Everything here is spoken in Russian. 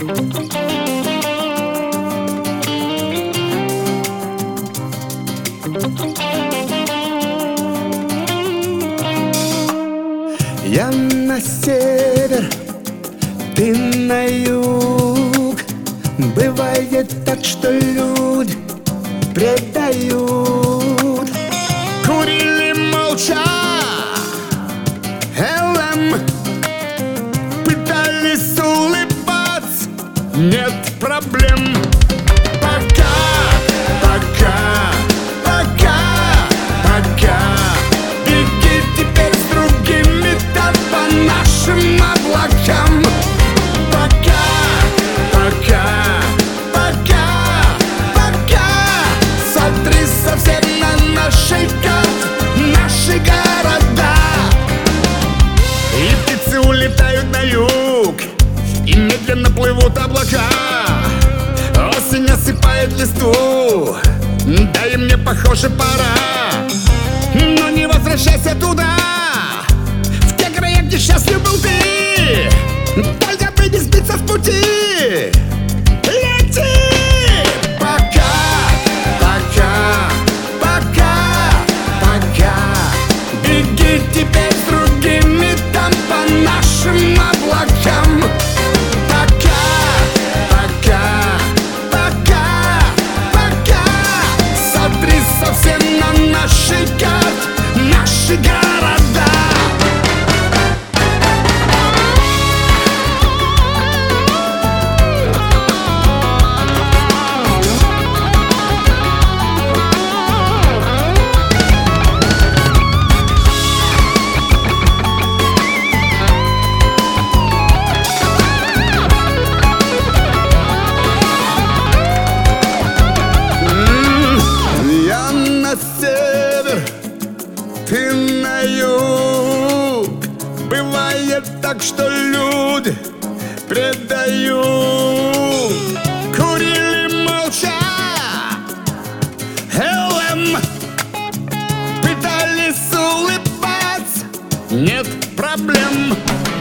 Я на север, ты на юг. Бывает так, что люди предают. Курили молча ЛМ, пытались улыбаться, нет проблем. Пока, пока, пока, пока. Беги теперь с другими там по нашим облакам. Пока, пока, пока, пока. Смотри совсем на наши карты, наши города. И птицы улетают на юг, и медленно плывут облака. Осень осыпает листву, да и мне, похоже, пора. Но не возвращайся туда, в те края, где счастлив был ты. Только бы не сбиться с пути. Лети! Пока, пока, пока, пока. Беги теперь с другими там по нашим облакам. Пока, пока, пока, пока. Смотри совсем на наши карты, наши города. Я на север, ты на юг. Бывает так, что люди предают. Курили молча ЛМ, пытались улыбаться, нет проблем.